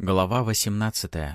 Глава 18.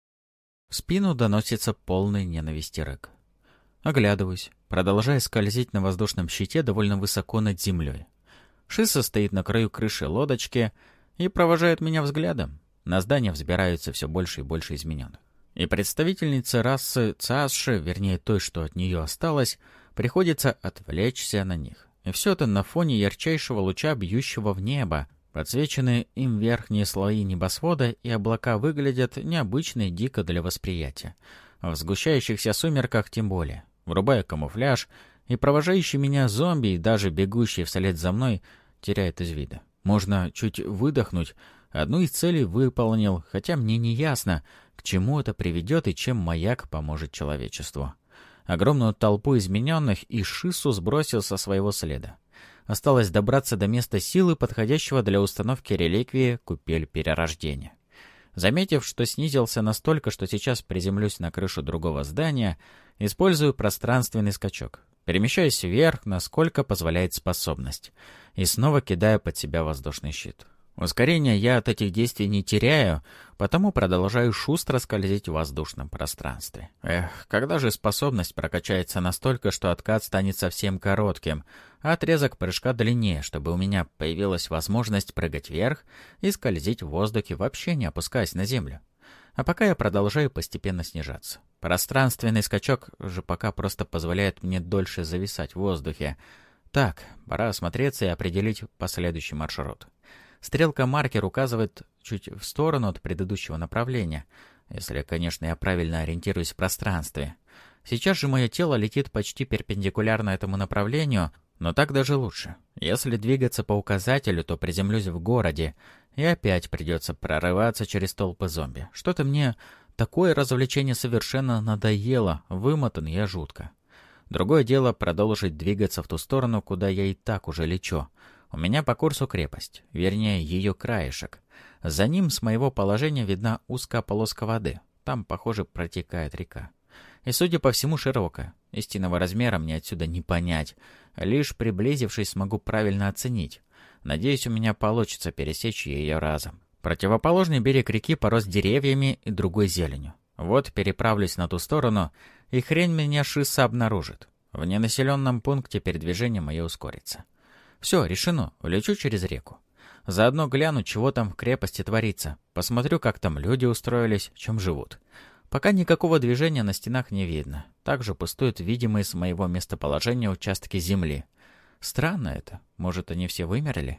В спину доносится полный ненависти рык. Оглядываюсь, продолжая скользить на воздушном щите довольно высоко над землей. Шисса стоит на краю крыши лодочки и провожает меня взглядом. На здание взбираются все больше и больше измененных. И представительнице расы Цааши, вернее той, что от нее осталось, приходится отвлечься на них. И все это на фоне ярчайшего луча, бьющего в небо. Подсвеченные им верхние слои небосвода и облака выглядят необычно и дико для восприятия. В сгущающихся сумерках тем более. Врубая камуфляж, и провожающий меня зомби, и даже бегущий вслед за мной, теряет из вида. Можно чуть выдохнуть. Одну из целей выполнил, хотя мне не ясно, к чему это приведет и чем маяк поможет человечеству. Огромную толпу измененных и Шиссу сбросил со своего следа. Осталось добраться до места силы, подходящего для установки реликвии «Купель перерождения». Заметив, что снизился настолько, что сейчас приземлюсь на крышу другого здания, использую пространственный скачок. Перемещаюсь вверх, насколько позволяет способность, и снова кидаю под себя воздушный щит. Ускорения я от этих действий не теряю, потому продолжаю шустро скользить в воздушном пространстве. Когда же способность прокачается настолько, что откат станет совсем коротким, а отрезок прыжка длиннее, чтобы у меня появилась возможность прыгать вверх и скользить в воздухе, вообще не опускаясь на землю. А пока я продолжаю постепенно снижаться. Пространственный скачок же пока просто позволяет мне дольше зависать в воздухе. Так, пора осмотреться и определить последующий маршрут. Стрелка-маркер указывает чуть в сторону от предыдущего направления, если, конечно, я правильно ориентируюсь в пространстве. Сейчас же мое тело летит почти перпендикулярно этому направлению, но так даже лучше. Если двигаться по указателю, то приземлюсь в городе, и опять придется прорываться через толпы зомби. Что-то мне такое развлечение совершенно надоело, вымотан я жутко. Другое дело продолжить двигаться в ту сторону, куда я и так уже лечу. У меня по курсу крепость, вернее, ее краешек. За ним с моего положения видна узкая полоска воды. Там, похоже, протекает река. И, судя по всему, широкая. Истинного размера мне отсюда не понять. Лишь приблизившись, смогу правильно оценить. Надеюсь, у меня получится пересечь ее разом. Противоположный берег реки порос деревьями и другой зеленью. Вот переправлюсь на ту сторону, и хрень меня Шисса обнаружит. В ненаселенном пункте передвижение мое ускорится. Все, решено, улечу через реку. Заодно гляну, чего там в крепости творится. Посмотрю, как там люди устроились, чем живут. Пока никакого движения на стенах не видно. Также пустуют видимые с моего местоположения участки земли. Странно это. Может, они все вымерли?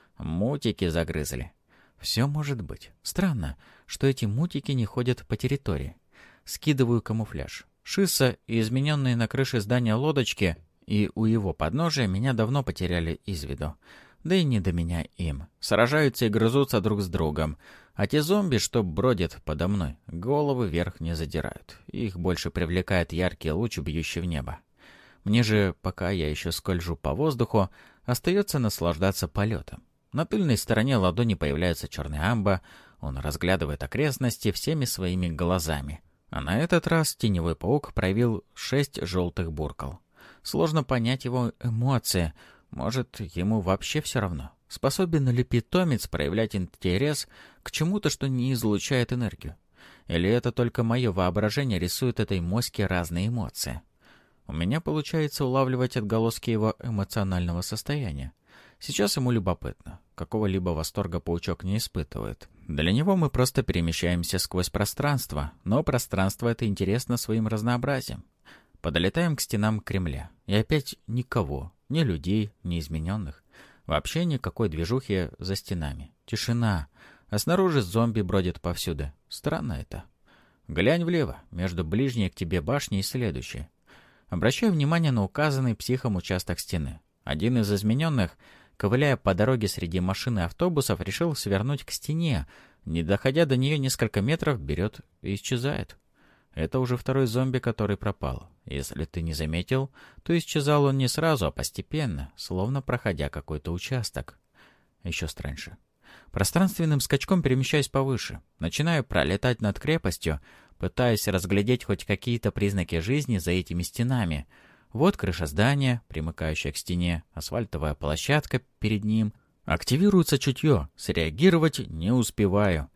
Мутики загрызли. Все может быть. Странно, что эти мутики не ходят по территории. Скидываю камуфляж. Шисса и измененные на крыше здания лодочки и у его подножия меня давно потеряли из виду. Да и не до меня им. Сражаются и грызутся друг с другом. А те зомби, что бродят подо мной, головы вверх не задирают. Их больше привлекает яркий луч, бьющий в небо. Мне же, пока я еще скольжу по воздуху, остается наслаждаться полетом. На тыльной стороне ладони появляется черный амба. Он разглядывает окрестности всеми своими глазами. А на этот раз теневой паук проявил 6 желтых буркал. Сложно понять его эмоции. Может, ему вообще все равно. Способен ли питомец проявлять интерес к чему-то, что не излучает энергию? Или это только мое воображение рисует этой моське разные эмоции? У меня получается улавливать отголоски его эмоционального состояния. Сейчас ему любопытно. Какого-либо восторга паучок не испытывает. Для него мы просто перемещаемся сквозь пространство, но пространство это интересно своим разнообразием. Подлетаем к стенам Кремля. И опять никого. Ни людей, ни измененных. Вообще никакой движухи за стенами. Тишина. А снаружи зомби бродят повсюду. Странно это. Глянь влево, между ближней к тебе башней и следующей. Обращаю внимание на указанный психом участок стены. Один из измененных, ковыляя по дороге среди машин и автобусов, решил свернуть к стене. Не доходя до нее несколько метров, берет и исчезает. Это уже второй зомби, который пропал. Если ты не заметил, то исчезал он не сразу, а постепенно, словно проходя какой-то участок. Еще страньше. Пространственным скачком перемещаюсь повыше. Начинаю пролетать над крепостью, пытаясь разглядеть хоть какие-то признаки жизни за этими стенами. Вот крыша здания, примыкающая к стене, асфальтовая площадка перед ним. Активируется чутье. Среагировать не успеваю.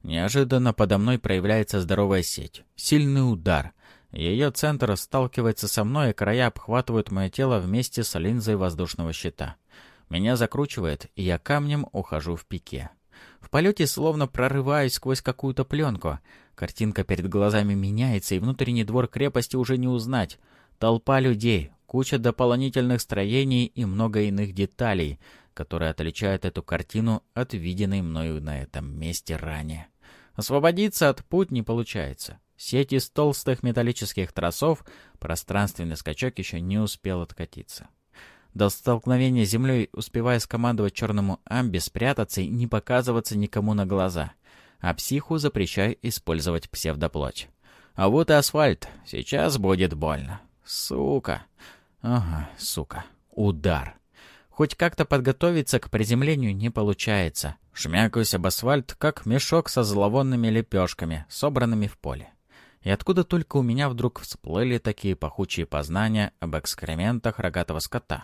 Неожиданно подо мной проявляется здоровая сеть. Сильный удар. Ее центр сталкивается со мной, и края обхватывают мое тело вместе с линзой воздушного щита. Меня закручивает, и я камнем ухожу в пике. В полете словно прорываюсь сквозь какую-то пленку. Картинка перед глазами меняется, и внутренний двор крепости уже не узнать. Толпа людей, куча дополнительных строений и много иных деталей, которые отличают эту картину от виденной мною на этом месте ранее. Освободиться от пут не получается. Сеть из толстых металлических тросов, пространственный скачок еще не успел откатиться. До столкновения с землей успевая скомандовать черному амби спрятаться и не показываться никому на глаза, а психу запрещаю использовать псевдоплоть. А вот и асфальт. Сейчас будет больно. Сука. Ага, сука. Удар. Хоть как-то подготовиться к приземлению не получается. Шмякаюсь об асфальт, как мешок со зловонными лепешками, собранными в поле. И откуда только у меня вдруг всплыли такие пахучие познания об экскрементах рогатого скота?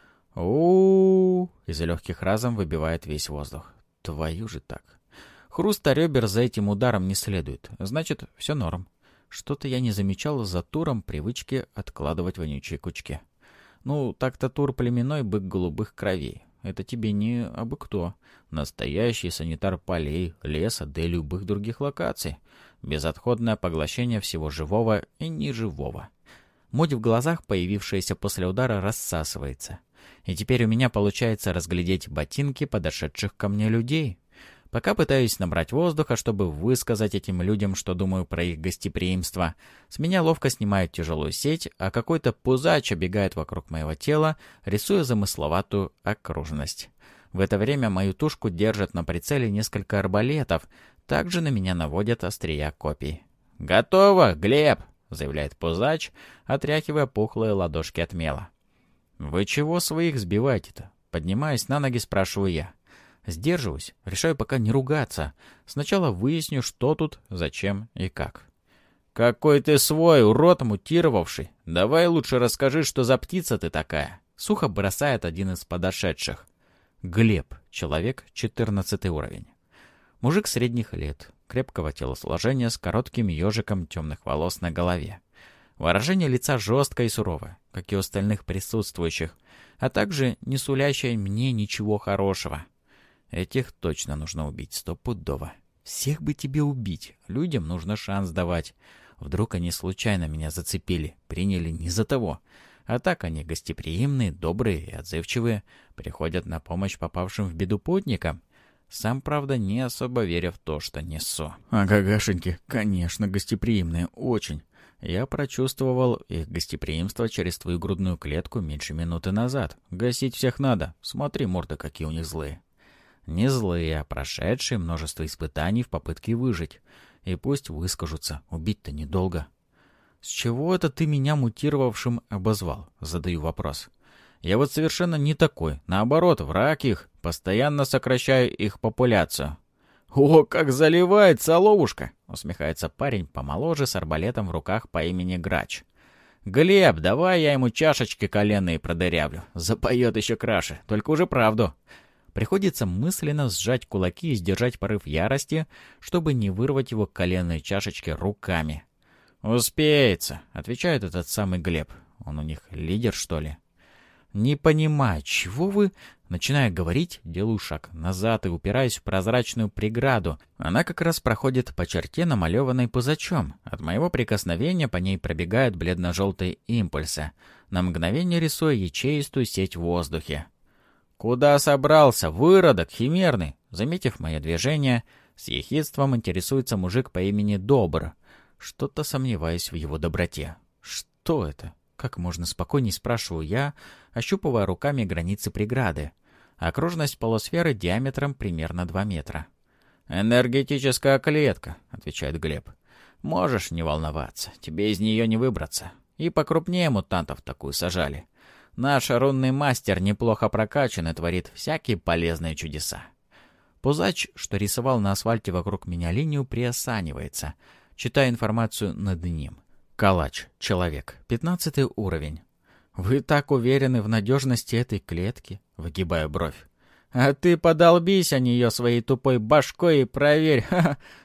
У-у-у! Из легких разом выбивает весь воздух. Твою же так. Хруста ребер за этим ударом не следует. Значит, все норм. Что-то я не замечал за Туром привычки откладывать вонючие кучки. Ну, так-то Тур племенной бык голубых кровей. Это тебе не абы кто. Настоящий санитар полей, леса, да и любых других локаций. Безотходное поглощение всего живого и неживого. Муть в глазах, появившаяся после удара, рассасывается. И теперь у меня получается разглядеть ботинки подошедших ко мне людей. Пока пытаюсь набрать воздуха, чтобы высказать этим людям, что думаю про их гостеприимство, с меня ловко снимают тяжелую сеть, а какой-то пузач обегает вокруг моего тела, рисуя замысловатую окружность. В это время мою тушку держат на прицеле несколько арбалетов, также на меня наводят острия копий. «Готово, Глеб!» — заявляет пузач, отряхивая пухлые ладошки от мела. «Вы чего своих сбиваете-то?» Поднимаясь на ноги, спрашиваю я. Сдерживаюсь, решаю пока не ругаться. Сначала выясню, что тут, зачем и как. «Какой ты свой, урод мутировавший! Давай лучше расскажи, что за птица ты такая!» Сухо бросает один из подошедших. Глеб, человек, 14 уровень. Мужик средних лет, крепкого телосложения с коротким ежиком темных волос на голове. Выражение лица жесткое и суровое, как и у остальных присутствующих, а также не сулящее мне ничего хорошего. Этих точно нужно убить, стопудово. Всех бы тебе убить, людям нужно шанс давать. Вдруг они случайно меня зацепили, приняли не за того. А так они гостеприимные, добрые и отзывчивые, приходят на помощь попавшим в беду путникам. Сам, правда, не особо веря в то, что несу. А гагашеньки, конечно, гостеприимные, очень. Я прочувствовал их гостеприимство через твою грудную клетку меньше минуты назад. Гасить всех надо. Смотри, морды какие у них злые. Не злые, а прошедшие множество испытаний в попытке выжить. И пусть выскажутся, убить-то недолго. С чего это ты меня мутировавшим обозвал? Задаю вопрос. Я вот совершенно не такой. Наоборот, враг их. Постоянно сокращаю их популяцию. «О, как заливает соловушка!» — усмехается парень помоложе с арбалетом в руках по имени Грач. «Глеб, давай я ему чашечки коленные продырявлю. Запоет еще краше, только уже правду». Приходится мысленно сжать кулаки и сдержать порыв ярости, чтобы не вырвать его коленные чашечки руками. «Успеется», — отвечает этот самый Глеб. Он у них лидер, что ли? «Не понимаю, чего вы...» Начиная говорить, делаю шаг назад и упираюсь в прозрачную преграду. Она как раз проходит по черте, намалеванной пузачом. От моего прикосновения по ней пробегают бледно-желтые импульсы, на мгновение рисуя ячеистую сеть в воздухе. «Куда собрался, выродок химерный?» Заметив мое движение, с ехидством интересуется мужик по имени Добр. Что-то сомневаюсь в его доброте. «Что это?» Как можно спокойней, спрашиваю я, ощупывая руками границы преграды. Окружность полусферы диаметром примерно 2 метра. «Энергетическая клетка», — отвечает Глеб. «Можешь не волноваться, тебе из нее не выбраться. И покрупнее мутантов такую сажали. Наш рунный мастер неплохо прокачан и творит всякие полезные чудеса». Пузач, что рисовал на асфальте вокруг меня линию, приосанивается, читая информацию над ним. Калач, человек, 15 уровень. «Вы так уверены в надежности этой клетки?» — выгибаю бровь. «А ты подолбись о нее своей тупой башкой и проверь!»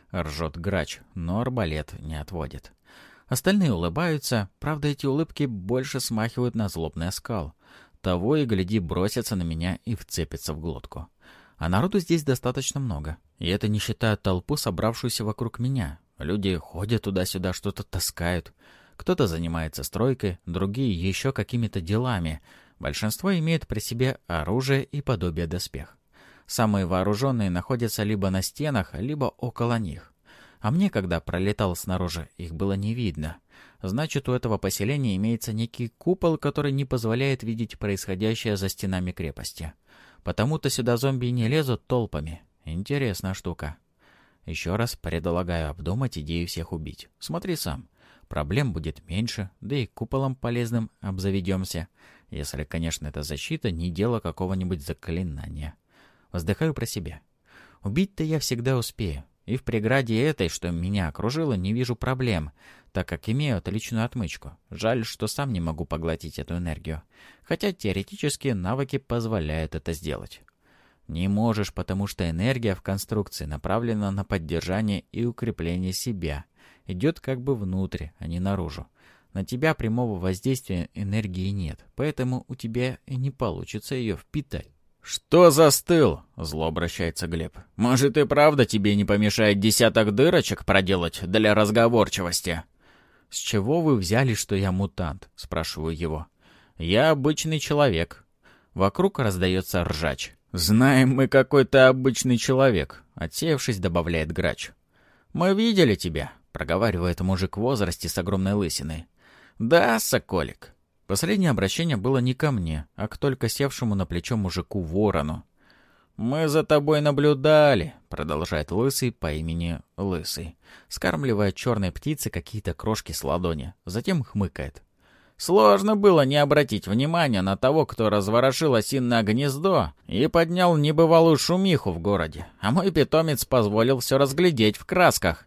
— ржет грач, но арбалет не отводит. Остальные улыбаются, правда, эти улыбки больше смахивают на злобный оскал. Того и гляди, бросятся на меня и вцепятся в глотку. А народу здесь достаточно много. И это не считая толпу, собравшуюся вокруг меня. Люди ходят туда-сюда, что-то таскают. Кто-то занимается стройкой, другие еще какими-то делами. Большинство имеет при себе оружие и подобие доспех. Самые вооруженные находятся либо на стенах, либо около них. А мне, когда пролетал снаружи, их было не видно. Значит, у этого поселения имеется некий купол, который не позволяет видеть происходящее за стенами крепости. Потому-то сюда зомби не лезут толпами. Интересная штука. Еще раз предлагаю обдумать идею всех убить. Смотри сам. Проблем будет меньше, да и куполом полезным обзаведемся. Если, конечно, эта защита не дело какого-нибудь заклинания. Вздыхаю про себя. Убить-то я всегда успею. И в преграде этой, что меня окружило, не вижу проблем, так как имею отличную отмычку. Жаль, что сам не могу поглотить эту энергию. Хотя теоретически навыки позволяют это сделать. Не можешь, потому что энергия в конструкции направлена на поддержание и укрепление себя. Идет как бы внутрь, а не наружу. На тебя прямого воздействия энергии нет, поэтому у тебя и не получится ее впитать. «Что застыл?» — зло обращается Глеб. «Может, и правда тебе не помешает десяток дырочек проделать для разговорчивости?» «С чего вы взяли, что я мутант?» — спрашиваю его. «Я обычный человек». Вокруг раздается ржач. «Знаем мы, какой ты обычный человек», — отсеявшись, добавляет грач. «Мы видели тебя», — проговаривает мужик в возрасте с огромной лысиной. «Да, соколик». Последнее обращение было не ко мне, а к только севшему на плечо мужику Ворону. «Мы за тобой наблюдали», — продолжает Лысый по имени Лысый, скармливая черной птице какие-то крошки с ладони, затем хмыкает. «Сложно было не обратить внимания на того, кто разворошил осиное гнездо и поднял небывалую шумиху в городе, а мой питомец позволил все разглядеть в красках.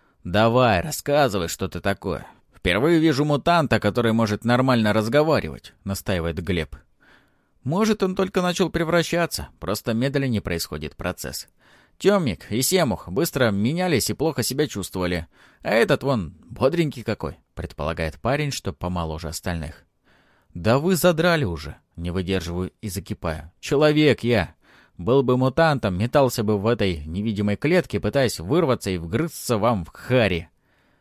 Давай, рассказывай, что ты такое». «Впервые вижу мутанта, который может нормально разговаривать», — настаивает Глеб. «Может, он только начал превращаться, просто медленнее происходит процесс. Темник и Семух быстро менялись и плохо себя чувствовали, а этот вон бодренький какой», — предполагает парень, что помоложе остальных. «Да вы задрали уже», — не выдерживаю и закипаю. «Человек я. Был бы мутантом, метался бы в этой невидимой клетке, пытаясь вырваться и вгрызться вам в хари».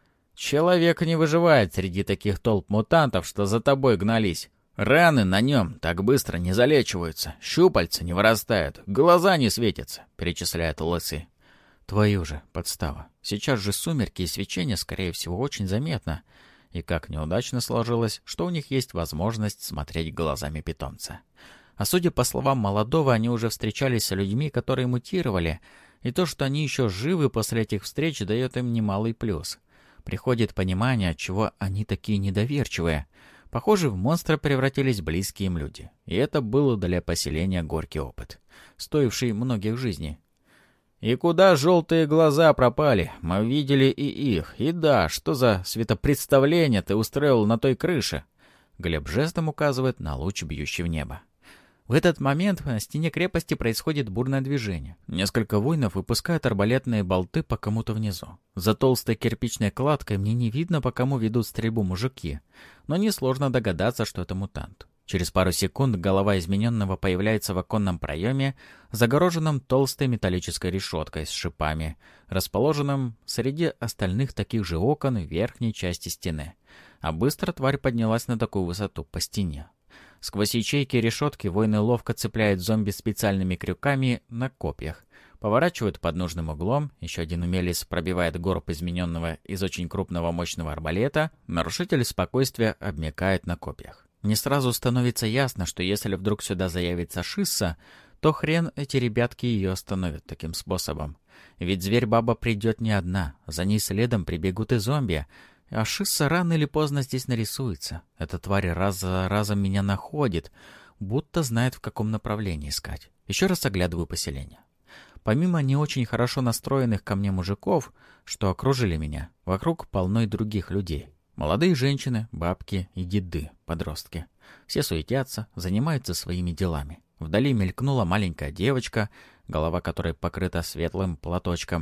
«Человек не выживает среди таких толп мутантов, что за тобой гнались. Раны на нем так быстро не залечиваются, щупальца не вырастают, глаза не светятся», — перечисляет Лысый. «Твою же подстава. Сейчас же сумерки и свечение, скорее всего, очень заметно. И как неудачно сложилось, что у них есть возможность смотреть глазами питомца. А судя по словам молодого, они уже встречались с людьми, которые мутировали, и то, что они еще живы после этих встреч, дает им немалый плюс». Приходит понимание, отчего они такие недоверчивые. Похоже, в монстра превратились близкие им люди. И это был для поселения горький опыт, стоивший многих жизней. «И куда желтые глаза пропали? Мы видели и их. И да, что за светопредставление ты устроил на той крыше?» Глеб жестом указывает на луч, бьющий в небо. В этот момент на стене крепости происходит бурное движение. Несколько воинов выпускают арбалетные болты по кому-то внизу. За толстой кирпичной кладкой мне не видно, по кому ведут стрельбу мужики. Но несложно догадаться, что это мутант. Через пару секунд голова измененного появляется в оконном проеме, загороженном толстой металлической решеткой с шипами, расположенным среди остальных таких же окон в верхней части стены. А быстро тварь поднялась на такую высоту по стене. Сквозь ячейки решетки воины ловко цепляют зомби специальными крюками на копьях. Поворачивают под нужным углом, еще один умелец пробивает горб измененного из очень крупного мощного арбалета, нарушитель спокойствия обмякает на копьях. Не сразу становится ясно, что если вдруг сюда заявится Шисса, то хрен эти ребятки ее остановят таким способом. Ведь зверь-баба придет не одна, за ней следом прибегут и зомби, а Шисса рано или поздно здесь нарисуется. Эта тварь раз за разом меня находит, будто знает, в каком направлении искать. Еще раз оглядываю поселение. Помимо не очень хорошо настроенных ко мне мужиков, что окружили меня, вокруг полно и других людей. Молодые женщины, бабки и деды, подростки. Все суетятся, занимаются своими делами. Вдали мелькнула маленькая девочка, голова которой покрыта светлым платочком.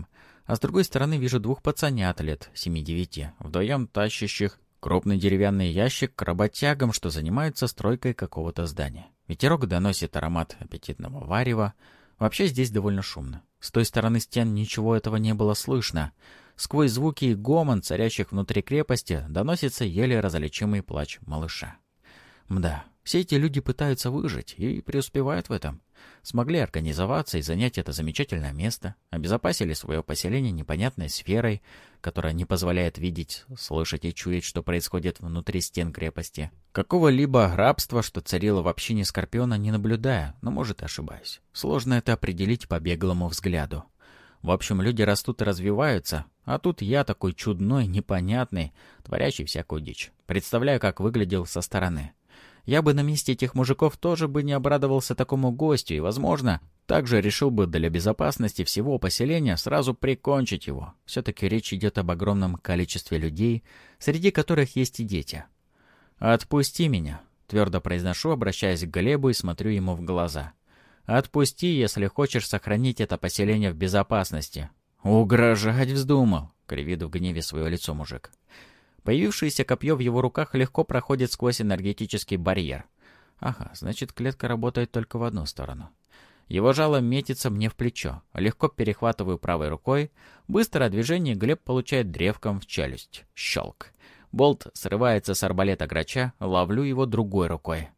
А с другой стороны вижу двух пацанят лет 7-9, вдвоем тащащих крупный деревянный ящик к работягам, что занимаются стройкой какого-то здания. Ветерок доносит аромат аппетитного варева. Вообще здесь довольно шумно. С той стороны стен ничего этого не было слышно. Сквозь звуки и гомон, царящих внутри крепости, доносится еле различимый плач малыша. Мда, все эти люди пытаются выжить и преуспевают в этом. Смогли организоваться и занять это замечательное место, обезопасили свое поселение непонятной сферой, которая не позволяет видеть, слышать и чуять, что происходит внутри стен крепости. Какого-либо рабства, что царило в общине Скорпиона, не наблюдая, но, может, ошибаюсь. Сложно это определить по беглому взгляду. В общем, люди растут и развиваются, а тут я такой чудной, непонятный, творящий всякую дичь. Представляю, как выглядел со стороны. Я бы на месте этих мужиков тоже бы не обрадовался такому гостю и, возможно, также решил бы для безопасности всего поселения сразу прикончить его. Все-таки речь идет об огромном количестве людей, среди которых есть и дети. «Отпусти меня», — твердо произношу, обращаясь к Глебу и смотрю ему в глаза. «Отпусти, если хочешь сохранить это поселение в безопасности». «Угрожать вздумал», — кривит в гневе свое лицо мужик. Появившееся копье в его руках легко проходит сквозь энергетический барьер. Ага, значит, клетка работает только в одну сторону. Его жало метится мне в плечо. Легко перехватываю правой рукой. Быстрое движение, Глеб получает древком в челюсть. Щелк. Болт срывается с арбалета грача, ловлю его другой рукой.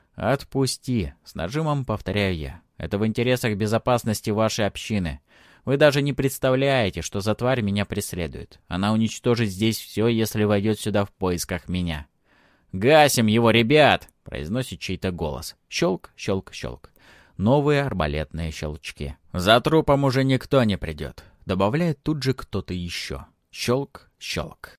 «Отпусти!» — с нажимом повторяю я. «Это в интересах безопасности вашей общины. Вы даже не представляете, что за тварь меня преследует. Она уничтожит здесь все, если войдет сюда в поисках меня». «Гасим его, ребят!» — произносит чей-то голос. Щелк, щелк, щелк. Новые арбалетные щелчки. «За трупом уже никто не придет», — добавляет тут же кто-то еще. Щелк, щелк.